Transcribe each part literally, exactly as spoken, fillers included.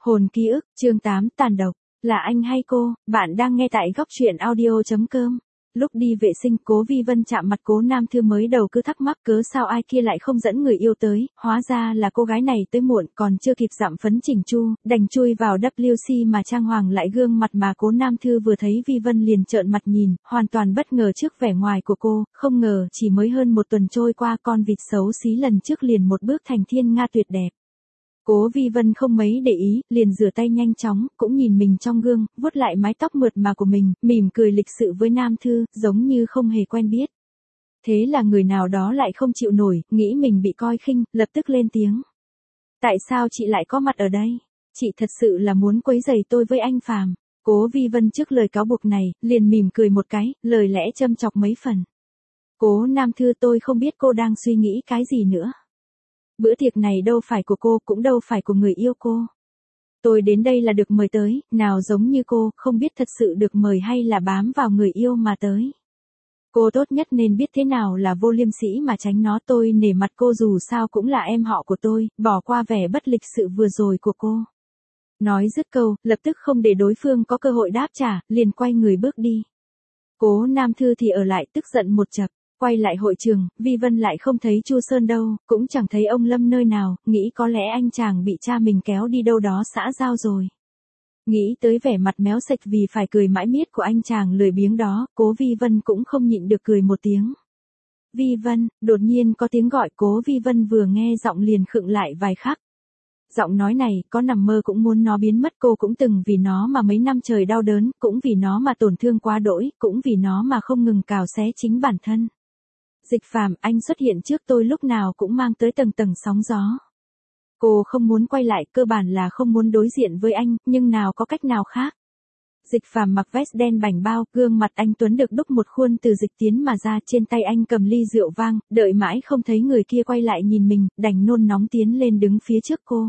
Hồn ký ức, chương tám, tàn độc. Là anh hay cô, bạn đang nghe tại góc truyện audio chấm com. Lúc đi vệ sinh, Cố Vi Vân chạm mặt Cố Nam Thư mới đầu cứ thắc mắc cớ sao ai kia lại không dẫn người yêu tới, hóa ra là cô gái này tới muộn còn chưa kịp dặm phấn chỉnh chu, đành chui vào W C mà trang hoàng lại gương mặt mà Cố Nam Thư vừa thấy Vi Vân liền trợn mặt nhìn, hoàn toàn bất ngờ trước vẻ ngoài của cô, không ngờ chỉ mới hơn một tuần trôi qua con vịt xấu xí lần trước liền một bước thành thiên nga tuyệt đẹp. Cố Vi Vân không mấy để ý, liền rửa tay nhanh chóng, cũng nhìn mình trong gương, vuốt lại mái tóc mượt mà của mình, mỉm cười lịch sự với Nam Thư, giống như không hề quen biết. Thế là người nào đó lại không chịu nổi, nghĩ mình bị coi khinh, lập tức lên tiếng. Tại sao chị lại có mặt ở đây? Chị thật sự là muốn quấy rầy tôi với anh Phàm. Cố Vi Vân trước lời cáo buộc này, liền mỉm cười một cái, lời lẽ châm chọc mấy phần. Cố Nam Thư, tôi không biết cô đang suy nghĩ cái gì nữa. Bữa tiệc này đâu phải của cô, cũng đâu phải của người yêu cô. Tôi đến đây là được mời tới, nào giống như cô, không biết thật sự được mời hay là bám vào người yêu mà tới. Cô tốt nhất nên biết thế nào là vô liêm sỉ mà tránh nó, tôi nể mặt cô dù sao cũng là em họ của tôi, bỏ qua vẻ bất lịch sự vừa rồi của cô. Nói dứt câu, lập tức không để đối phương có cơ hội đáp trả, liền quay người bước đi. Cố Nam Thư thì ở lại tức giận một chập. Quay lại hội trường, Vi Vân lại không thấy Chu Sơn đâu, cũng chẳng thấy ông Lâm nơi nào, nghĩ có lẽ anh chàng bị cha mình kéo đi đâu đó xã giao rồi. Nghĩ tới vẻ mặt méo sạch vì phải cười mãi miết của anh chàng lười biếng đó, Cố Vi Vân cũng không nhịn được cười một tiếng. Vi Vân, đột nhiên có tiếng gọi, Cố Vi Vân vừa nghe giọng liền khựng lại vài khắc. Giọng nói này, có nằm mơ cũng muốn nó biến mất, cô cũng từng vì nó mà mấy năm trời đau đớn, cũng vì nó mà tổn thương quá đỗi, cũng vì nó mà không ngừng cào xé chính bản thân. Dịch Phàm, anh xuất hiện trước tôi lúc nào cũng mang tới tầng tầng sóng gió. Cô không muốn quay lại, cơ bản là không muốn đối diện với anh, nhưng nào có cách nào khác. Dịch Phàm mặc vest đen bảnh bao, gương mặt anh tuấn được đúc một khuôn từ dịch tiến mà ra, trên tay anh cầm ly rượu vang, đợi mãi không thấy người kia quay lại nhìn mình, đành nôn nóng tiến lên đứng phía trước cô.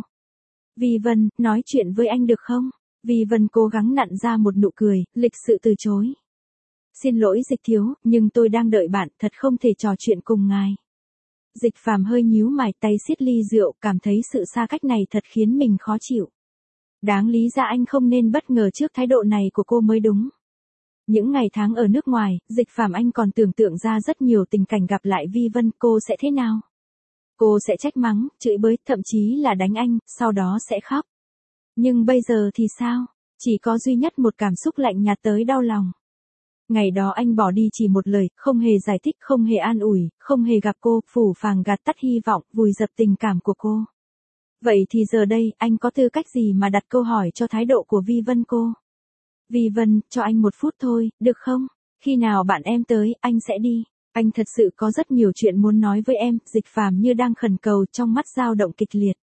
Vi Vân, nói chuyện với anh được không? Vi Vân cố gắng nặn ra một nụ cười, lịch sự từ chối. Xin lỗi Dịch thiếu, nhưng tôi đang đợi bạn, thật không thể trò chuyện cùng ngài. Dịch Phàm hơi nhíu mày, tay siết ly rượu, cảm thấy sự xa cách này thật khiến mình khó chịu. Đáng lý ra anh không nên bất ngờ trước thái độ này của cô mới đúng. Những ngày tháng ở nước ngoài, Dịch Phàm anh còn tưởng tượng ra rất nhiều tình cảnh gặp lại Vi Vân, cô sẽ thế nào? Cô sẽ trách mắng, chửi bới, thậm chí là đánh anh, sau đó sẽ khóc. Nhưng bây giờ thì sao? Chỉ có duy nhất một cảm xúc lạnh nhạt tới đau lòng. Ngày đó anh bỏ đi chỉ một lời, không hề giải thích, không hề an ủi, không hề gặp cô, phủ phàng gạt tắt hy vọng, vùi dập tình cảm của cô. Vậy thì giờ đây, anh có tư cách gì mà đặt câu hỏi cho thái độ của Vi Vân cô? Vi Vân, cho anh một phút thôi, được không? Khi nào bạn em tới, anh sẽ đi. Anh thật sự có rất nhiều chuyện muốn nói với em, Dịch Phàm như đang khẩn cầu, trong mắt dao động kịch liệt.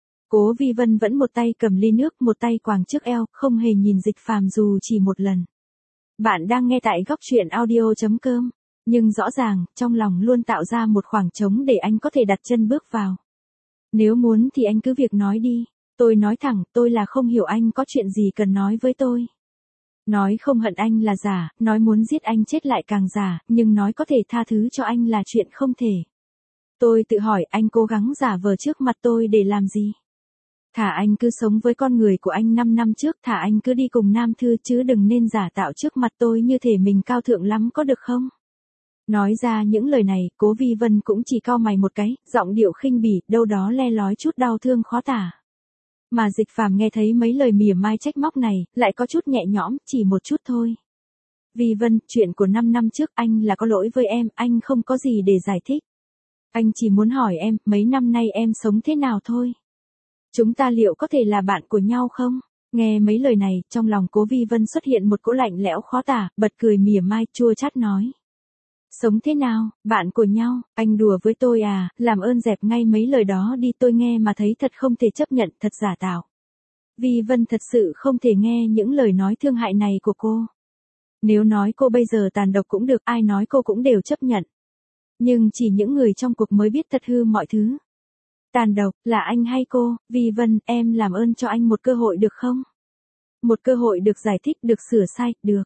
Cố Vi Vân vẫn một tay cầm ly nước, một tay quàng trước eo, không hề nhìn Dịch Phàm dù chỉ một lần. Bạn đang nghe tại góc truyện audio chấm com, nhưng rõ ràng, trong lòng luôn tạo ra một khoảng trống để anh có thể đặt chân bước vào. Nếu muốn thì anh cứ việc nói đi, tôi nói thẳng, tôi là không hiểu anh có chuyện gì cần nói với tôi. Nói không hận anh là giả, nói muốn giết anh chết lại càng giả, nhưng nói có thể tha thứ cho anh là chuyện không thể. Tôi tự hỏi anh cố gắng giả vờ trước mặt tôi để làm gì? Thả anh cứ sống với con người của anh năm năm trước, thả anh cứ đi cùng Nam Thư chứ đừng nên giả tạo trước mặt tôi như thể mình cao thượng lắm có được không? Nói ra những lời này, Cố Vi Vân cũng chỉ cau mày một cái, giọng điệu khinh bỉ, đâu đó le lói chút đau thương khó tả. Mà Dịch Phàm nghe thấy mấy lời mỉa mai trách móc này, lại có chút nhẹ nhõm, chỉ một chút thôi. Vi Vân, chuyện của năm năm trước anh là có lỗi với em, anh không có gì để giải thích. Anh chỉ muốn hỏi em, mấy năm nay em sống thế nào thôi. Chúng ta liệu có thể là bạn của nhau không? Nghe mấy lời này, trong lòng Cố Vi Vân xuất hiện một cỗ lạnh lẽo khó tả, bật cười mỉa mai, chua chát nói. Sống thế nào, bạn của nhau, anh đùa với tôi à, làm ơn dẹp ngay mấy lời đó đi, tôi nghe mà thấy thật không thể chấp nhận, thật giả tạo. Vi Vân thật sự không thể nghe những lời nói thương hại này của cô. Nếu nói cô bây giờ tàn độc cũng được, ai nói cô cũng đều chấp nhận. Nhưng chỉ những người trong cuộc mới biết thật hư mọi thứ. Tàn độc, là anh hay cô? Vi Vân, em làm ơn cho anh một cơ hội được không? Một cơ hội được giải thích, được sửa sai, được.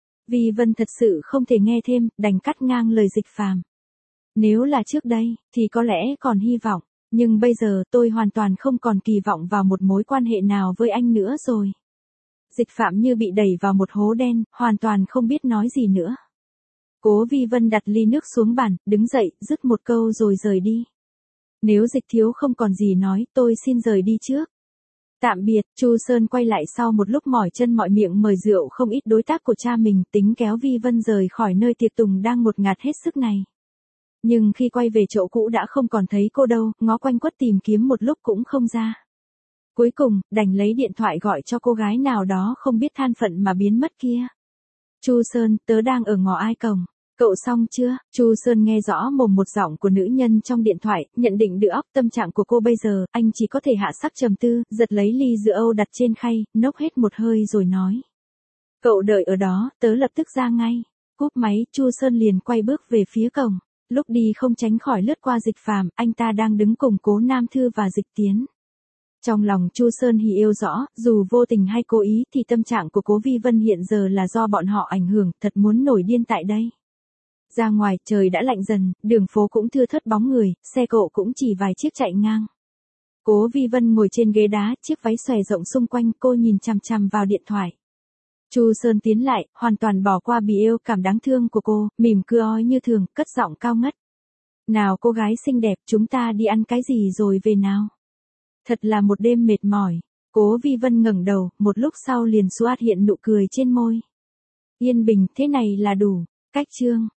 Vi Vân thật sự không thể nghe thêm, đành cắt ngang lời Dịch Phàm. Nếu là trước đây, thì có lẽ còn hy vọng. Nhưng bây giờ tôi hoàn toàn không còn kỳ vọng vào một mối quan hệ nào với anh nữa rồi. Dịch Phạm như bị đẩy vào một hố đen, hoàn toàn không biết nói gì nữa. Cố Vi Vân đặt ly nước xuống bàn, đứng dậy, dứt một câu rồi rời đi. Nếu Dịch thiếu không còn gì nói, tôi xin rời đi trước. Tạm biệt. Chu Sơn quay lại sau một lúc mỏi chân mỏi miệng mời rượu không ít đối tác của cha mình, tính kéo Vi Vân rời khỏi nơi tiệc tùng đang ngột ngạt hết sức này. Nhưng khi quay về chỗ cũ đã không còn thấy cô đâu, ngó quanh quất tìm kiếm một lúc cũng không ra. Cuối cùng, đành lấy điện thoại gọi cho cô gái nào đó không biết than phận mà biến mất kia. Chu Sơn, tớ đang ở ngõ ai cổng. Cậu xong chưa? Chu Sơn nghe rõ mồm một giọng của nữ nhân trong điện thoại, nhận định được óc tâm trạng của cô bây giờ, anh chỉ có thể hạ sắc trầm tư, giật lấy ly rượu đặt trên khay, nốc hết một hơi rồi nói. Cậu đợi ở đó, tớ lập tức ra ngay. Cúp máy, Chu Sơn liền quay bước về phía cổng. Lúc đi không tránh khỏi lướt qua Dịch Phàm, anh ta đang đứng cùng Cố Nam Thư và Dịch Tiến. Trong lòng Chu Sơn thì yêu rõ, dù vô tình hay cố ý thì tâm trạng của Cố Vi Vân hiện giờ là do bọn họ ảnh hưởng, thật muốn nổi điên tại đây. Ra ngoài, trời đã lạnh dần, đường phố cũng thưa thớt bóng người, xe cộ cũng chỉ vài chiếc chạy ngang. Cố Vi Vân ngồi trên ghế đá, chiếc váy xòe rộng xung quanh, cô nhìn chằm chằm vào điện thoại. Chu Sơn tiến lại, hoàn toàn bỏ qua bì yêu cảm đáng thương của cô, mỉm cười như thường, cất giọng cao ngất. Nào cô gái xinh đẹp, chúng ta đi ăn cái gì rồi về nào? Thật là một đêm mệt mỏi. Cố Vi Vân ngẩng đầu, một lúc sau liền xuất hiện nụ cười trên môi. Yên bình, thế này là đủ. Cách chương